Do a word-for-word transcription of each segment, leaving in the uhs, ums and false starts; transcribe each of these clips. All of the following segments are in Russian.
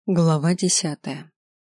Глава десятая.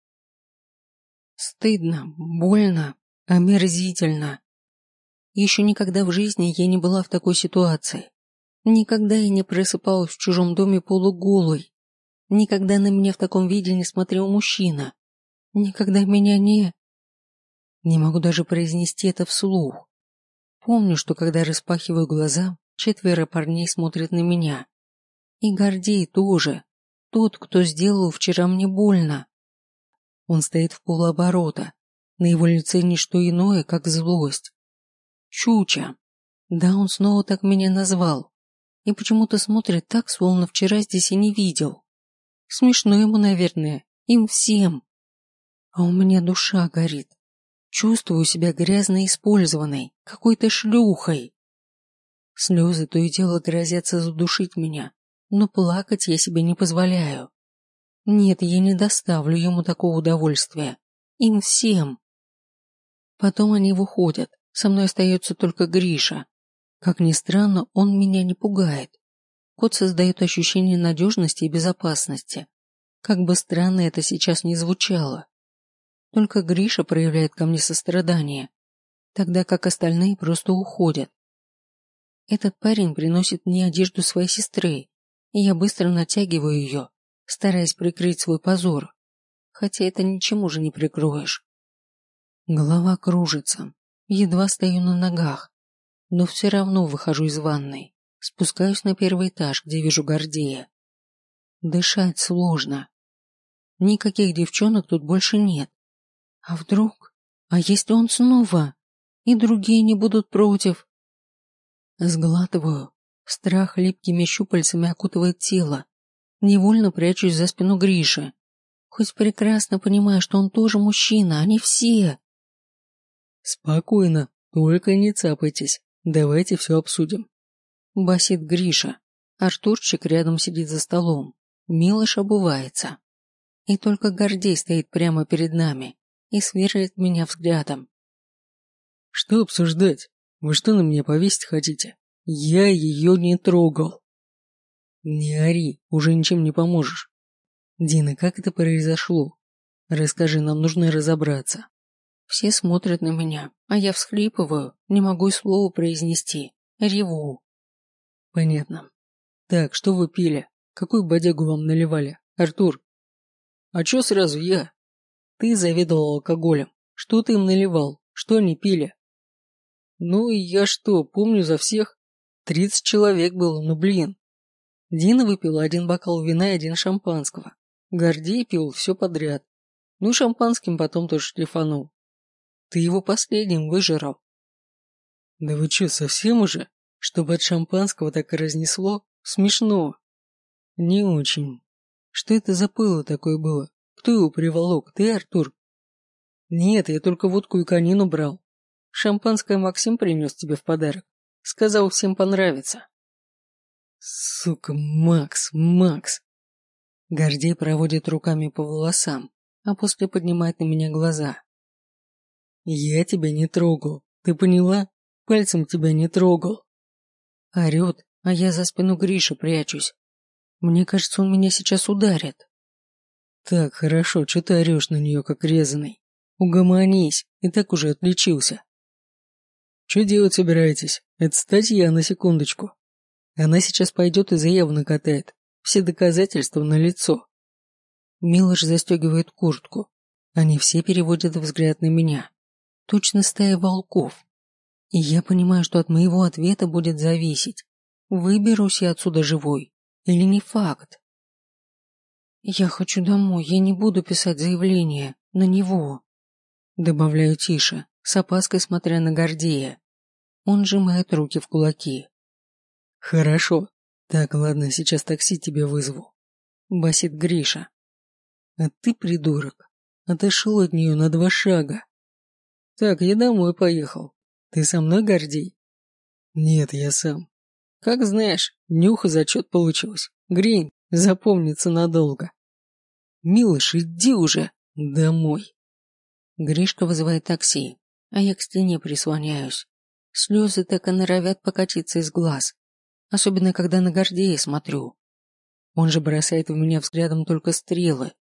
Стыдно, больно, омерзительно. Еще никогда в жизни я не была в такой ситуации. Никогда я не просыпалась в чужом доме полуголой. Никогда на меня в таком виде не смотрел мужчина. Никогда меня не... Не могу даже произнести это вслух. Помню, что когда распахиваю глаза, четверо парней смотрят на меня. И Гордей тоже. Тот, кто сделал вчера мне больно. Он стоит в полуоборота. На его лице ничто иное, как злость. Чуча. Да, он снова так меня назвал. И почему-то смотрит так, словно вчера здесь и не видел. Смешно ему, наверное. Им всем. А у меня душа горит. Чувствую себя грязно использованной, какой-то шлюхой. Слезы то и дело грозятся задушить меня, но плакать я себе не позволяю. Нет, я не доставлю ему такого удовольствия. Им всем. Потом они выходят. Со мной остается только Гриша. Как ни странно, он меня не пугает. Кот создает ощущение надежности и безопасности. Как бы странно это сейчас ни звучало. Только Гриша проявляет ко мне сострадание, тогда как остальные просто уходят. Этот парень приносит мне одежду своей сестры, и я быстро натягиваю ее, стараясь прикрыть свой позор, хотя это ничем уже не прикроешь. Голова кружится, едва стою на ногах, но все равно выхожу из ванной, спускаюсь на первый этаж, где вижу Гордея. Дышать сложно. Никаких девчонок тут больше нет. А вдруг? А если он снова? И другие не будут против? Сглатываю. Страх липкими щупальцами окутывает тело. Невольно прячусь за спину Гриши. Хоть прекрасно понимаю, что он тоже мужчина, они все. Спокойно, только не цапайтесь. Давайте все обсудим. Басит Гриша. Артурчик рядом сидит за столом. Милош обувается. И только Гордей стоит прямо перед нами и сверлит меня взглядом. Что обсуждать? Вы что на меня повесить хотите? Я ее не трогал. Не ори, уже ничем не поможешь. Дина, как это произошло? Расскажи, нам нужно разобраться. Все смотрят на меня, а я всхлипываю, не могу и слова произнести. Реву. Понятно. Так, что вы пили? Какую бодягу вам наливали? Артур? А чё сразу я? Ты заведовал алкоголем. Что ты им наливал? Что они пили? Ну и я что, помню за всех? Тридцать человек было, ну блин. Дина выпила один бокал вина и один шампанского. Гордей пил все подряд. Ну, шампанским потом тоже шлифанул. Ты его последним выжрал. Да вы что, совсем уже? Чтобы от шампанского так и разнесло? Смешно. Не очень. Что это за пыло такое было? Кто его приволок? Ты, Артур? Нет, я только водку и конину брал. Шампанское Максим принес тебе в подарок. Сказал, всем понравится. Сука, Макс, Макс. Гордей проводит руками по волосам, а после поднимает на меня глаза. Я тебя не трогал, ты поняла? Пальцем тебя не трогал. Орет, а я за спину Гриши прячусь. Мне кажется, он меня сейчас ударит. Так, хорошо, что ты орешь на нее, как резаный? Угомонись, и так уже отличился. Что делать собираетесь? Это статья на секундочку. Она сейчас пойдет и заяву накатает. Все доказательства налицо. Милош застегивает куртку. Они все переводят взгляд на меня. Точно стая волков. И я понимаю, что от моего ответа будет зависеть, выберусь я отсюда живой или не факт. Я хочу домой, я не буду писать заявление на него. Добавляю тише, с опаской смотря на Гордея. Он сжимает руки в кулаки. Хорошо. Так, ладно, сейчас такси тебе вызову. Басит Гриша. А ты, придурок, отошел от нее на два шага. Так, я домой поехал. Ты со мной, Гордей? Нет, я сам. Как знаешь, нюх и зачет получилось. Гринь, запомнится надолго. Милош, иди уже домой. Гришка вызывает такси, а я к стене прислоняюсь. Слезы так и норовят покатиться из глаз, особенно когда на Гордея смотрю. Он же бросает в меня взглядом только стрелы,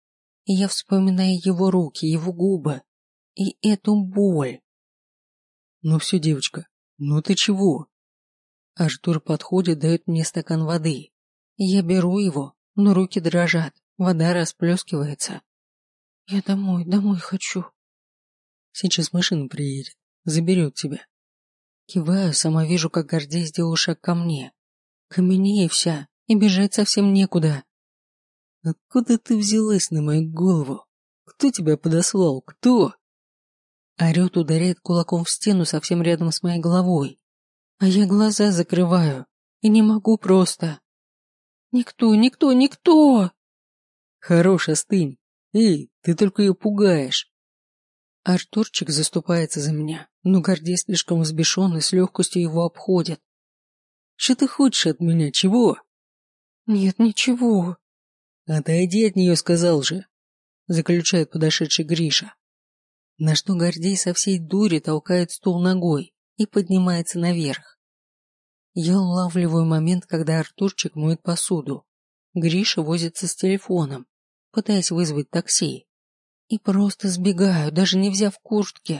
И я вспоминаю его руки, его губы и эту боль. Ну все, девочка, ну ты чего? Артур подходит, дает мне стакан воды. Я беру его, но руки дрожат, вода расплескивается. Я домой, домой хочу. Сейчас машина приедет, заберет тебя. Киваю, сама вижу, как Гордей сделал шаг ко мне. Каменею вся, и бежать совсем некуда. Откуда ты взялась на мою голову? Кто тебя подослал? Кто? Орет, ударяет кулаком в стену совсем рядом с моей головой. А я глаза закрываю. И не могу просто. Никто, никто, никто! Хорош, остынь. Эй, ты только ее пугаешь. Артурчик заступается за меня, но Гордей слишком взбешен и с легкостью его обходит. Что ты хочешь от меня, чего? Нет, ничего. Отойди от нее, сказал же, заключает подошедший Гриша. На что Гордей со всей дури толкает стул ногой и поднимается наверх. Я улавливаю момент, когда Артурчик моет посуду. Гриша возится с телефоном, пытаясь вызвать такси. И просто сбегаю, даже не взяв куртки.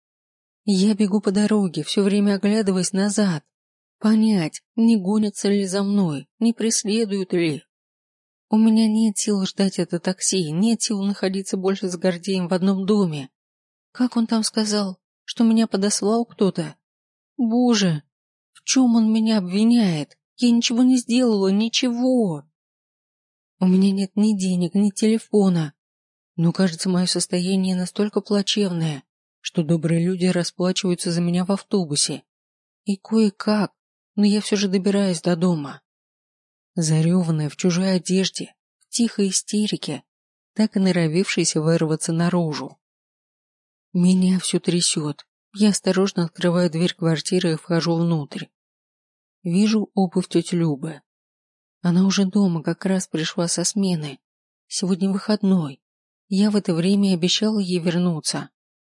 Я бегу по дороге, все время оглядываясь назад. Понять, не гонятся ли за мной, не преследуют ли. У меня нет сил ждать это такси, нет сил находиться больше с Гордеем в одном доме. Как он там сказал, что меня подослал кто-то? Боже, в чем он меня обвиняет? Я ничего не сделала, ничего. У меня нет ни денег, ни телефона. Но, кажется, мое состояние настолько плачевное, что добрые люди расплачиваются за меня в автобусе. И кое-как, но я все же добираюсь до дома. Зареванная в чужой одежде, в тихой истерике, так и норовившейся вырваться наружу. Меня все трясет. Я осторожно открываю дверь квартиры и вхожу внутрь. Вижу обувь тети Любы. Она уже дома, как раз пришла со смены. Сегодня выходной. Я в это время обещала ей вернуться.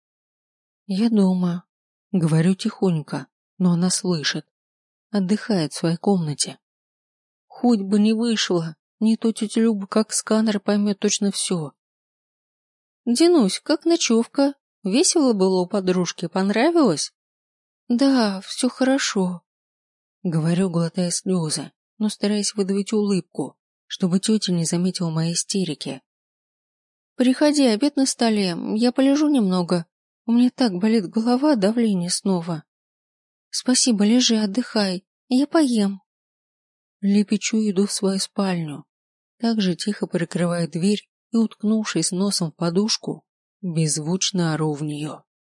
Я дома. Говорю тихонько, но она слышит. Отдыхает в своей комнате. Хоть бы не вышла, не то тетя Люба как сканер поймет точно все. Динусь, как ночевка? Весело было у подружки, понравилось? Да, все хорошо. Говорю, глотая слезы, но стараясь выдавить улыбку, чтобы тетя не заметила моей истерики. Приходи, обед на столе, я полежу немного. У меня так болит голова, давление снова. Спасибо, лежи, отдыхай, я поем. Лепечу, иду в свою спальню. Также тихо прикрываю дверь и, уткнувшись носом в подушку, беззвучно ору в нее.